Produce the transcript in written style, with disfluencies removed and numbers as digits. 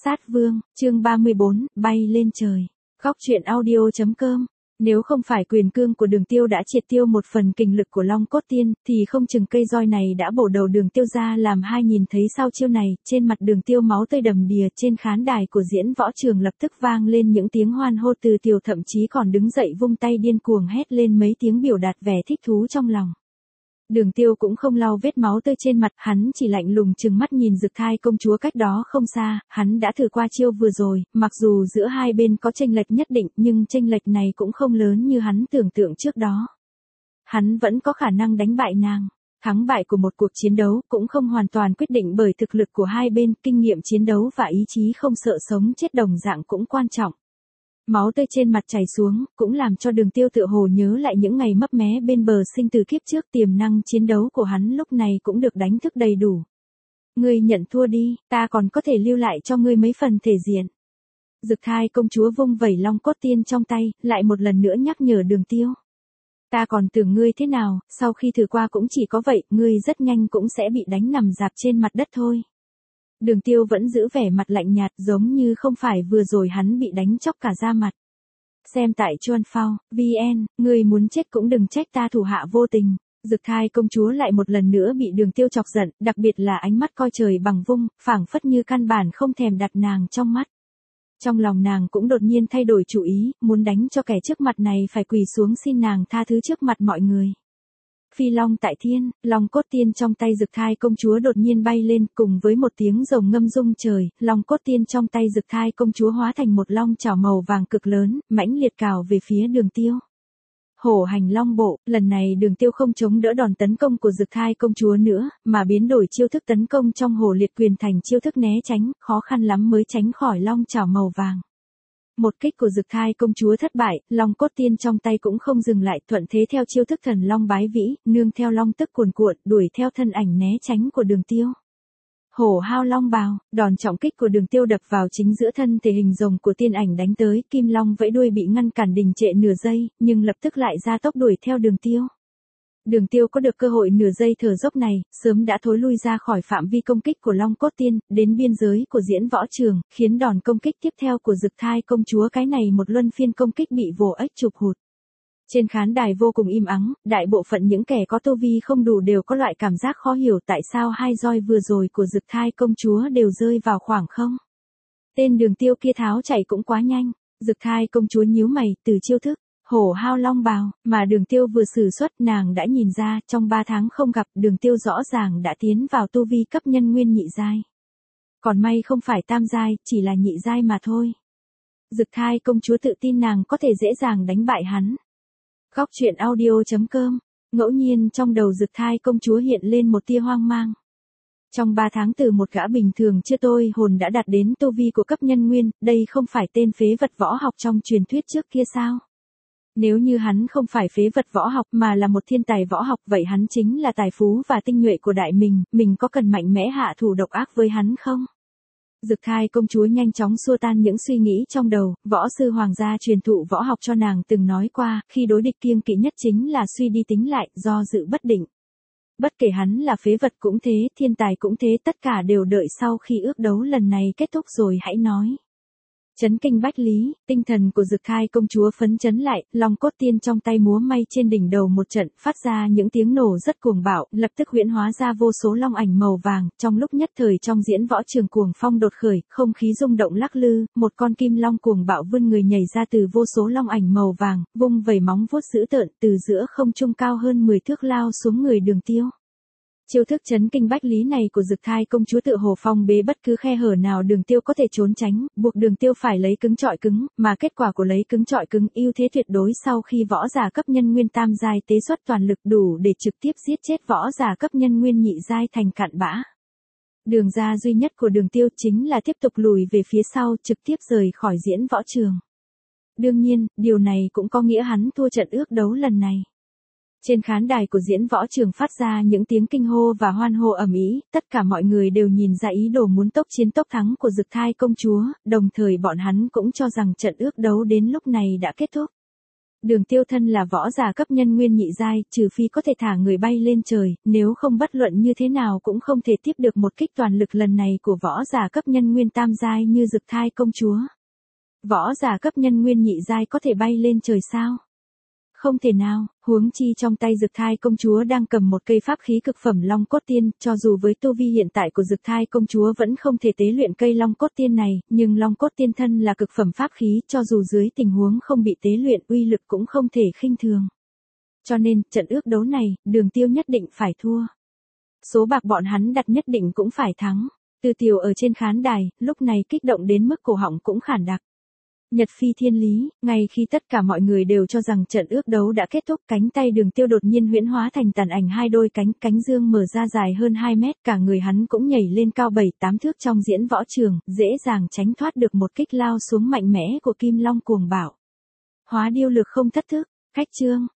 Sát Vương, chương 34, bay lên trời. Góc truyện audio.com. Nếu không phải quyền cương của Đường Tiêu đã triệt tiêu một phần kình lực của Long Cốt Tiên, thì không chừng cây roi này đã bổ đầu Đường Tiêu ra làm hai. Nhìn thấy sau chiêu này, trên mặt Đường Tiêu máu tươi đầm đìa, trên khán đài của diễn võ trường lập tức vang lên những tiếng hoan hô từ Tiểu, thậm chí còn đứng dậy vung tay điên cuồng hét lên mấy tiếng biểu đạt vẻ thích thú trong lòng. Đường Tiêu cũng không lau vết máu tươi trên mặt, hắn chỉ lạnh lùng trừng mắt nhìn Dực Thai công chúa cách đó không xa, hắn đã thử qua chiêu vừa rồi, mặc dù giữa hai bên có chênh lệch nhất định, nhưng chênh lệch này cũng không lớn như hắn tưởng tượng trước đó. Hắn vẫn có khả năng đánh bại nàng. Thắng bại của một cuộc chiến đấu cũng không hoàn toàn quyết định bởi thực lực của hai bên, kinh nghiệm chiến đấu và ý chí không sợ sống chết đồng dạng cũng quan trọng. Máu tươi trên mặt chảy xuống, cũng làm cho Đường Tiêu tựa hồ nhớ lại những ngày mấp mé bên bờ sinh từ kiếp trước, tiềm năng chiến đấu của hắn lúc này cũng được đánh thức đầy đủ. Ngươi nhận thua đi, ta còn có thể lưu lại cho ngươi mấy phần thể diện. Dực Thai công chúa vung vẩy Long Cốt Tiên trong tay, lại một lần nữa nhắc nhở Đường Tiêu. Ta còn tưởng ngươi thế nào, sau khi thử qua cũng chỉ có vậy, ngươi rất nhanh cũng sẽ bị đánh nằm rạp trên mặt đất thôi. Đường Tiêu vẫn giữ vẻ mặt lạnh nhạt, giống như không phải vừa rồi hắn bị đánh chóc cả da mặt. Xem tại Chuan Phao, VN, ngươi muốn chết cũng đừng trách ta thủ hạ vô tình. Dực Thai công chúa lại một lần nữa bị Đường Tiêu chọc giận, đặc biệt là ánh mắt coi trời bằng vung, phảng phất như căn bản không thèm đặt nàng trong mắt. Trong lòng nàng cũng đột nhiên thay đổi chủ ý, muốn đánh cho kẻ trước mặt này phải quỳ xuống xin nàng tha thứ trước mặt mọi người. Phi long tại thiên, Long Cốt Tiên trong tay Dực Thai công chúa đột nhiên bay lên, cùng với một tiếng rồng ngâm rung trời, Long Cốt Tiên trong tay Dực Thai công chúa hóa thành một long chảo màu vàng cực lớn, mãnh liệt cào về phía Đường Tiêu. Hổ hành long bộ, lần này Đường Tiêu không chống đỡ đòn tấn công của Dực Thai công chúa nữa, mà biến đổi chiêu thức tấn công trong hổ liệt quyền thành chiêu thức né tránh, khó khăn lắm mới tránh khỏi long chảo màu vàng. Một kích của Dực Thai công chúa thất bại, Long Cốt Tiên trong tay cũng không dừng lại, thuận thế theo chiêu thức thần long bái vĩ, nương theo long tức cuồn cuộn, đuổi theo thân ảnh né tránh của Đường Tiêu. Hổ hao long bào, đòn trọng kích của Đường Tiêu đập vào chính giữa thân thể hình rồng của tiên ảnh đánh tới, kim long vẫy đuôi bị ngăn cản đình trệ nửa giây, nhưng lập tức lại ra tốc đuổi theo Đường Tiêu. Đường Tiêu có được cơ hội nửa giây thở dốc này, sớm đã thối lui ra khỏi phạm vi công kích của Long Cốt Tiên, đến biên giới của diễn võ trường, khiến đòn công kích tiếp theo của Dực Thai công chúa cái này một luân phiên công kích bị vồ ếch chụp hụt. Trên khán đài vô cùng im ắng, đại bộ phận những kẻ có tu vi không đủ đều có loại cảm giác khó hiểu tại sao hai roi vừa rồi của Dực Thai công chúa đều rơi vào khoảng không. Tên Đường Tiêu kia tháo chạy cũng quá nhanh, Dực Thai công chúa nhíu mày, từ chiêu thức hổ hao long bào, mà Đường Tiêu vừa sử xuất, nàng đã nhìn ra, trong 3 tháng không gặp, Đường Tiêu rõ ràng đã tiến vào tu vi cấp nhân nguyên nhị giai. Còn may không phải tam giai, chỉ là nhị giai mà thôi. Dực Thai công chúa tự tin nàng có thể dễ dàng đánh bại hắn. Góc truyện audio.com, ngẫu nhiên trong đầu Dực Thai công chúa hiện lên một tia hoang mang. Trong 3 tháng từ một gã bình thường chưa tôi hồn đã đạt đến tu vi của cấp nhân nguyên, đây không phải tên phế vật võ học trong truyền thuyết trước kia sao? Nếu như hắn không phải phế vật võ học mà là một thiên tài võ học, vậy hắn chính là tài phú và tinh nhuệ của đại mình có cần mạnh mẽ hạ thủ độc ác với hắn không? Dực Thai công chúa nhanh chóng xua tan những suy nghĩ trong đầu, võ sư hoàng gia truyền thụ võ học cho nàng từng nói qua, khi đối địch kiêng kỵ nhất chính là suy đi tính lại, do dự bất định. Bất kể hắn là phế vật cũng thế, thiên tài cũng thế, tất cả đều đợi sau khi ước đấu lần này kết thúc rồi hãy nói. Chấn kinh bách lý, tinh thần của Dực Thai công chúa phấn chấn lại, Long Cốt Tiên trong tay múa may trên đỉnh đầu một trận, phát ra những tiếng nổ rất cuồng bạo, lập tức huyễn hóa ra vô số long ảnh màu vàng, trong lúc nhất thời trong diễn võ trường cuồng phong đột khởi, không khí rung động lắc lư, một con kim long cuồng bạo vươn người nhảy ra từ vô số long ảnh màu vàng, vung vẩy móng vuốt dữ tợn, từ giữa không trung cao hơn 10 thước lao xuống người Đường Tiêu. Chiêu thức chấn kinh bách lý này của Dực Thai công chúa tự hồ phong bế bất cứ khe hở nào Đường Tiêu có thể trốn tránh, buộc Đường Tiêu phải lấy cứng trọi cứng, mà kết quả của lấy cứng trọi cứng ưu thế tuyệt đối sau khi võ giả cấp nhân nguyên tam giai tế xuất toàn lực đủ để trực tiếp giết chết võ giả cấp nhân nguyên nhị giai thành cặn bã. Đường ra duy nhất của Đường Tiêu chính là tiếp tục lùi về phía sau, trực tiếp rời khỏi diễn võ trường. Đương nhiên, điều này cũng có nghĩa hắn thua trận ước đấu lần này. Trên khán đài của diễn võ trường phát ra những tiếng kinh hô và hoan hô ầm ĩ, tất cả mọi người đều nhìn ra ý đồ muốn tốc chiến tốc thắng của Dực Thai công chúa, đồng thời bọn hắn cũng cho rằng trận ước đấu đến lúc này đã kết thúc. Đường Tiêu thân là võ giả cấp nhân nguyên nhị giai, trừ phi có thể thả người bay lên trời, nếu không bất luận như thế nào cũng không thể tiếp được một kích toàn lực lần này của võ giả cấp nhân nguyên tam giai như Dực Thai công chúa. Võ giả cấp nhân nguyên nhị giai có thể bay lên trời sao? Không thể nào, huống chi trong tay Dực Thai công chúa đang cầm một cây pháp khí cực phẩm Long Cốt Tiên, cho dù với tu vi hiện tại của Dực Thai công chúa vẫn không thể tế luyện cây Long Cốt Tiên này, nhưng Long Cốt Tiên thân là cực phẩm pháp khí, cho dù dưới tình huống không bị tế luyện uy lực cũng không thể khinh thường. Cho nên, trận ước đấu này, Đường Tiêu nhất định phải thua. Số bạc bọn hắn đặt nhất định cũng phải thắng. Từ Tiều ở trên khán đài, lúc này kích động đến mức cổ họng cũng khản đặc. Nhật phi thiên lý, ngay khi tất cả mọi người đều cho rằng trận ước đấu đã kết thúc, cánh tay Đường Tiêu đột nhiên huyễn hóa thành tàn ảnh hai đôi cánh dương mở ra dài hơn 2 mét, cả người hắn cũng nhảy lên cao 7-8 thước trong diễn võ trường, dễ dàng tránh thoát được một kích lao xuống mạnh mẽ của Kim Long cuồng bạo. Hóa điêu lược không thất thức, khách trương,